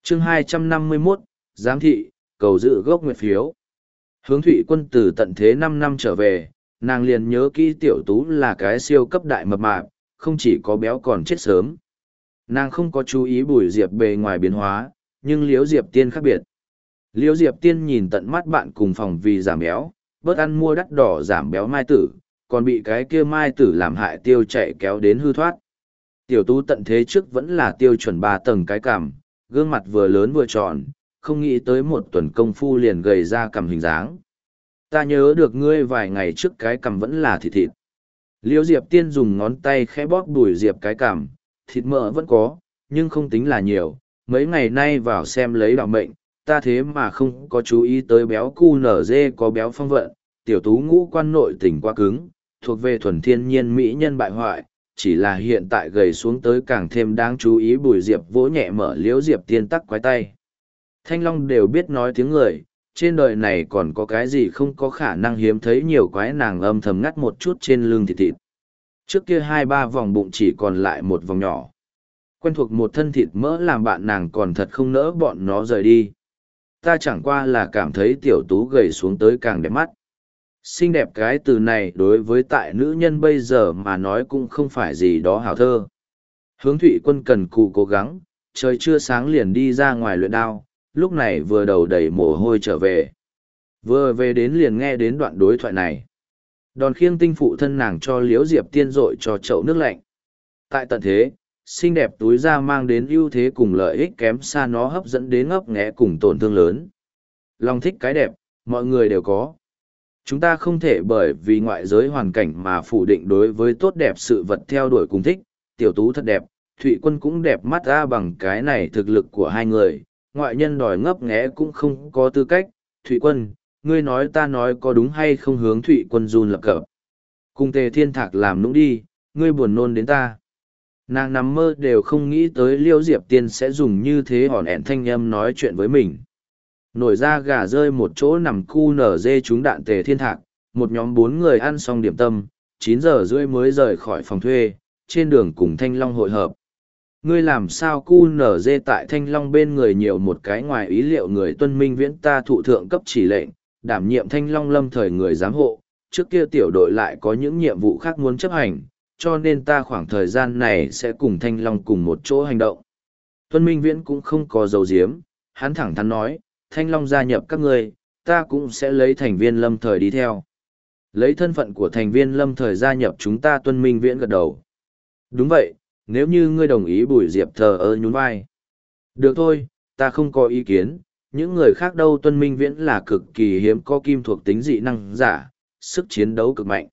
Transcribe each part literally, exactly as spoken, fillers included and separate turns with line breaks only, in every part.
chương hai trăm năm mươi mốt, giám thị, cầu dự gốc nguyệt phiếu. Hướng Thụy Quân từ tận thế năm năm trở về, nàng liền nhớ kỹ tiểu tú là cái siêu cấp đại mập mạp, không chỉ có béo còn chết sớm. Nàng không có chú ý Bùi Diệp bề ngoài biến hóa, nhưng Liễu Diệp Tiên khác biệt. Liễu Diệp Tiên nhìn tận mắt bạn cùng phòng vì giảm béo, bớt ăn mua đắt đỏ giảm béo mai tử, còn bị cái kia mai tử làm hại tiêu chạy kéo đến hư thoát. Tiểu tú tận thế trước vẫn là tiêu chuẩn ba tầng cái cằm, gương mặt vừa lớn vừa tròn, không nghĩ tới một tuần công phu liền gầy ra cằm hình dáng. Ta nhớ được ngươi vài ngày trước cái cằm vẫn là thịt thịt. Liễu Diệp Tiên dùng ngón tay khẽ bóp Bùi Diệp cái cằm, thịt mỡ vẫn có, nhưng không tính là nhiều. Mấy ngày nay vào xem lấy đạo mệnh, ta thế mà không có chú ý tới béo cu nở dê có béo phong vận, tiểu tú ngũ quan nội tình quá cứng, thuộc về thuần thiên nhiên mỹ nhân bại hoại, chỉ là hiện tại gầy xuống tới càng thêm đáng chú ý. Bùi Diệp vỗ nhẹ mở Liễu Diệp Tiên tắc quái tay. Thanh Long đều biết nói tiếng người, trên đời này còn có cái gì không có khả năng hiếm thấy nhiều quái. Nàng âm thầm ngắt một chút trên lưng thịt thịt. Trước kia hai ba vòng bụng chỉ còn lại một vòng nhỏ. Quen thuộc một thân thịt mỡ làm bạn nàng còn thật không nỡ bọn nó rời đi. Ta chẳng qua là cảm thấy tiểu tú gầy xuống tới càng đẹp mắt. Xinh đẹp cái từ này đối với tại nữ nhân bây giờ mà nói cũng không phải gì đó hảo thơ. Hướng Thụy Quân cần cù cố gắng, trời chưa sáng liền đi ra ngoài luyện đao, lúc này vừa đầu đầy mồ hôi trở về. Vừa về đến liền nghe đến đoạn đối thoại này. Đòn khiêng tinh phụ thân nàng cho Liễu Diệp Tiên dội cho chậu nước lạnh. Tại tận thế, xinh đẹp túi ra mang đến ưu thế cùng lợi ích kém xa nó hấp dẫn đến ngấp nghé cùng tổn thương lớn. Lòng thích cái đẹp, mọi người đều có. Chúng ta không thể bởi vì ngoại giới hoàn cảnh mà phủ định đối với tốt đẹp sự vật theo đuổi cùng thích. Tiểu tú thật đẹp, Thụy Quân cũng đẹp mắt ra bằng cái này thực lực của hai người. Ngoại nhân đòi ngấp nghé cũng không có tư cách. Thụy Quân, ngươi nói ta nói có đúng hay không? Hướng Thụy Quân run lập cập. Cùng Tề Thiên Thạc làm nũng đi, ngươi buồn nôn đến ta. Nàng nằm mơ đều không nghĩ tới Liễu Diệp Tiên sẽ dùng như thế hòn ẻn thanh âm nói chuyện với mình. Nổi ra gà rơi một chỗ nằm cu nở dê trúng đạn Tề Thiên Thạc, một nhóm bốn người ăn xong điểm tâm, chín giờ rưỡi mới rời khỏi phòng thuê, trên đường cùng Thanh Long hội hợp. Ngươi làm sao? Cu nở dê tại Thanh Long bên người nhiều một cái ngoài ý liệu người. Tuân Minh Viễn ta thụ thượng cấp chỉ lệnh, đảm nhiệm Thanh Long lâm thời người giám hộ, trước kia tiểu đội lại có những nhiệm vụ khác muốn chấp hành, cho nên ta khoảng thời gian này sẽ cùng Thanh Long cùng một chỗ hành động. Tuân Minh Viễn cũng không có dấu diếm, hắn thẳng thắn nói, Thanh Long gia nhập các ngươi, ta cũng sẽ lấy thành viên lâm thời đi theo. Lấy thân phận của thành viên lâm thời gia nhập chúng ta. Tuân Minh Viễn gật đầu. Đúng vậy, nếu như ngươi đồng ý. Bùi Diệp thờ ơ nhún vai. Được thôi, ta không có ý kiến, những người khác đâu? Tuân Minh Viễn là cực kỳ hiếm có kim thuộc tính dị năng giả, sức chiến đấu cực mạnh.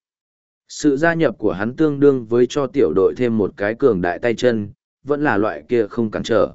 Sự gia nhập của hắn tương đương với cho tiểu đội thêm một cái cường đại tay chân, vẫn là loại kia không cản trở.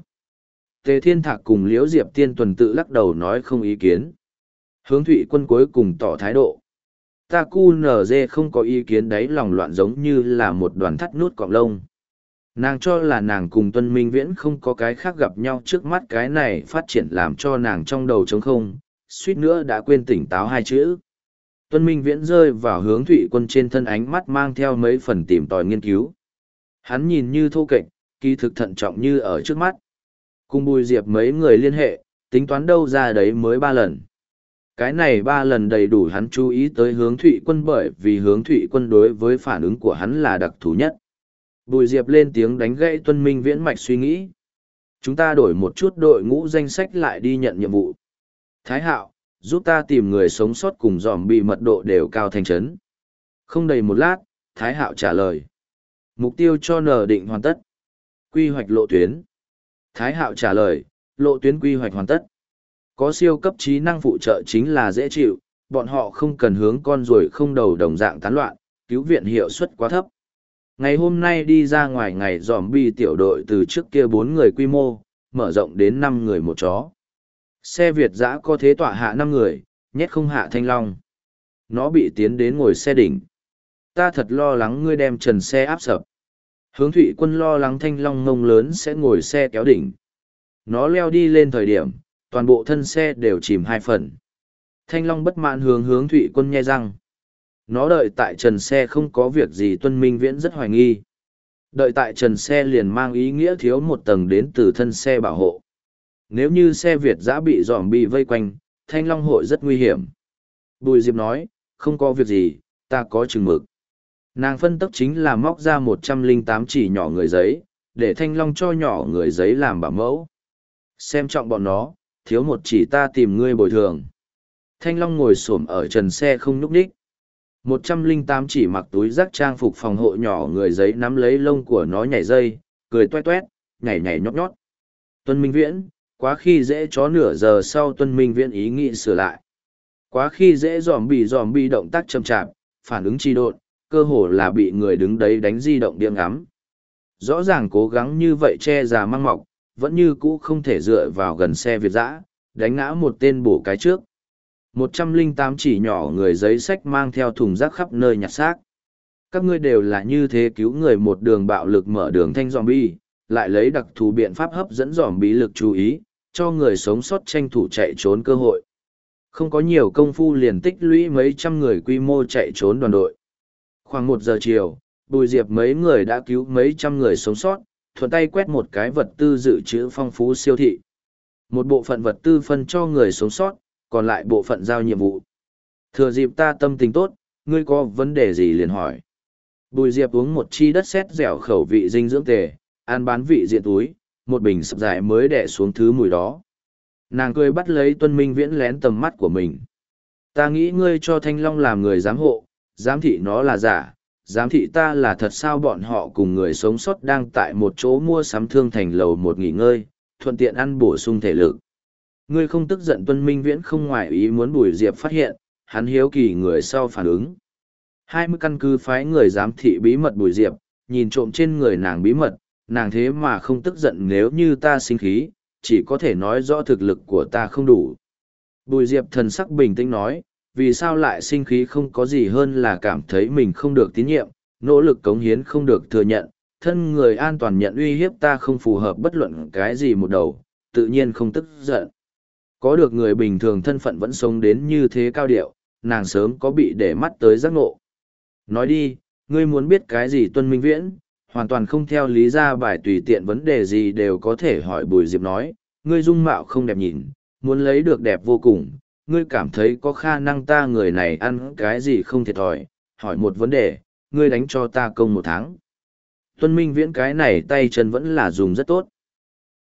Tề Thiên Thạc cùng Liễu Diệp Tiên tuần tự lắc đầu nói không ý kiến. Hướng Thụy Quân cuối cùng tỏ thái độ. Ta cu nở dê không có ý kiến. Đấy lòng loạn giống như là một đoàn thắt nút cọng lông. Nàng cho là nàng cùng Tuân Minh Viễn không có cái khác gặp nhau trước mắt, cái này phát triển làm cho nàng trong đầu trống không, suýt nữa đã quên tỉnh táo hai chữ. Tuân Minh Viễn rơi vào Hướng Thụy Quân trên thân, ánh mắt mang theo mấy phần tìm tòi nghiên cứu. Hắn nhìn như thô kệch, kỳ thực thận trọng như ở trước mắt. Cùng Bùi Diệp mấy người liên hệ, tính toán đâu ra đấy mới ba lần. Cái này ba lần đầy đủ hắn chú ý tới Hướng Thụy Quân, bởi vì Hướng Thụy Quân đối với phản ứng của hắn là đặc thù nhất. Bùi Diệp lên tiếng đánh gãy Tuân Minh Viễn mạch suy nghĩ. Chúng ta đổi một chút đội ngũ danh sách lại đi nhận nhiệm vụ. Thái Hạo, giúp ta tìm người sống sót cùng dòm bị mật độ đều cao thành trấn. Không đầy một lát, Thái Hạo trả lời. Mục tiêu cho nở định hoàn tất. Quy hoạch lộ tuyến. Thái Hạo trả lời, lộ tuyến quy hoạch hoàn tất. Có siêu cấp trí năng phụ trợ chính là dễ chịu, bọn họ không cần hướng con ruồi không đầu đồng dạng tán loạn, cứu viện hiệu suất quá thấp. Ngày hôm nay đi ra ngoài ngày dòm bi tiểu đội từ trước kia bốn người quy mô, mở rộng đến năm người một chó. Xe Việt dã có thế tọa hạ năm người, nhét không hạ Thanh Long. Nó bị tiến đến ngồi xe đỉnh. Ta thật lo lắng ngươi đem trần xe áp sập. Hướng Thụy Quân lo lắng Thanh Long ngông lớn sẽ ngồi xe kéo đỉnh. Nó leo đi lên thời điểm, toàn bộ thân xe đều chìm hai phần. Thanh Long bất mãn hướng Hướng Thụy Quân nhe răng. Nó đợi tại trần xe không có việc gì. Tuân Minh Viễn rất hoài nghi. Đợi tại trần xe liền mang ý nghĩa thiếu một tầng đến từ thân xe bảo hộ. nếu như xe Việt giã bị dòm bị vây quanh, Thanh Long hội rất nguy hiểm. Bùi Diệp nói, không có việc gì, ta có chừng mực. Nàng phân tích chính là móc ra một trăm lẻ tám chỉ nhỏ người giấy, để Thanh Long cho nhỏ người giấy làm bảo mẫu. Xem trọng bọn nó, thiếu một chỉ ta tìm ngươi bồi thường. Thanh Long ngồi xổm ở trần xe không nhúc nhích. một trăm lẻ tám chỉ mặc túi rác trang phục phòng hộ nhỏ người giấy nắm lấy lông của nó nhảy dây, cười toét toét, nhảy nhảy nhót nhót. Tuân Minh Viễn, quá khi dễ chó nửa giờ sau Tuân Minh Viễn ý nghĩ sửa lại. Quá khi dễ dòm bị dòm bị động tác chậm chạp, phản ứng trì độn, cơ hồ là bị người đứng đấy đánh di động điên ngắm. Rõ ràng cố gắng như vậy che già mang mọc, vẫn như cũ không thể dựa vào gần xe Việt dã, đánh ngã một tên bổ cái trước. một trăm lẻ tám chỉ nhỏ người giấy sách mang theo thùng rác khắp nơi nhặt xác. Các ngươi đều là như thế cứu người một đường bạo lực mở đường thanh zombie, lại lấy đặc thù biện pháp hấp dẫn zombie lực chú ý, cho người sống sót tranh thủ chạy trốn cơ hội. Không có nhiều công phu liền tích lũy mấy trăm người quy mô chạy trốn đoàn đội. Khoảng một giờ chiều, Bùi Diệp mấy người đã cứu mấy trăm người sống sót, thuận tay quét một cái vật tư dự trữ phong phú siêu thị. Một bộ phận vật tư phân cho người sống sót, còn lại bộ phận giao nhiệm vụ. Thừa dịp ta tâm tình tốt, ngươi có vấn đề gì liền hỏi. Bùi Diệp uống một chi đất sét dẻo khẩu vị dinh dưỡng tề, ăn bán vị diện túi, một bình sập dài mới đẻ xuống thứ mùi đó. Nàng cười bắt lấy Tuân Minh Viễn lén tầm mắt của mình. Ta nghĩ ngươi cho Thanh Long làm người giám hộ, giám thị nó là giả, giám thị ta là thật sao bọn họ cùng người sống sót đang tại một chỗ mua sắm thương thành lầu một nghỉ ngơi, thuận tiện ăn bổ sung thể lực. Ngươi không tức giận Tuân Minh Viễn không ngoài ý muốn Bùi Diệp phát hiện, hắn hiếu kỳ người sau phản ứng. Hai mươi căn cứ phái người giám thị bí mật Bùi Diệp, nhìn trộm trên người nàng bí mật, nàng thế mà không tức giận nếu như ta sinh khí, chỉ có thể nói rõ thực lực của ta không đủ. Bùi Diệp thần sắc bình tĩnh nói, vì sao lại sinh khí không có gì hơn là cảm thấy mình không được tín nhiệm, nỗ lực cống hiến không được thừa nhận, thân người an toàn nhận uy hiếp ta không phù hợp bất luận cái gì một đầu, tự nhiên không tức giận. Có được người bình thường thân phận vẫn sống đến như thế cao điệu, nàng sớm có bị để mắt tới giác ngộ. Nói đi, ngươi muốn biết cái gì Tuân Minh Viễn, hoàn toàn không theo lý ra bài tùy tiện vấn đề gì đều có thể hỏi Bùi Diệp nói, ngươi dung mạo không đẹp nhìn, muốn lấy được đẹp vô cùng, ngươi cảm thấy có khả năng ta người này ăn cái gì không thiệt thòi, hỏi một vấn đề, ngươi đánh cho ta công một tháng. Tuân Minh Viễn cái này tay chân vẫn là dùng rất tốt.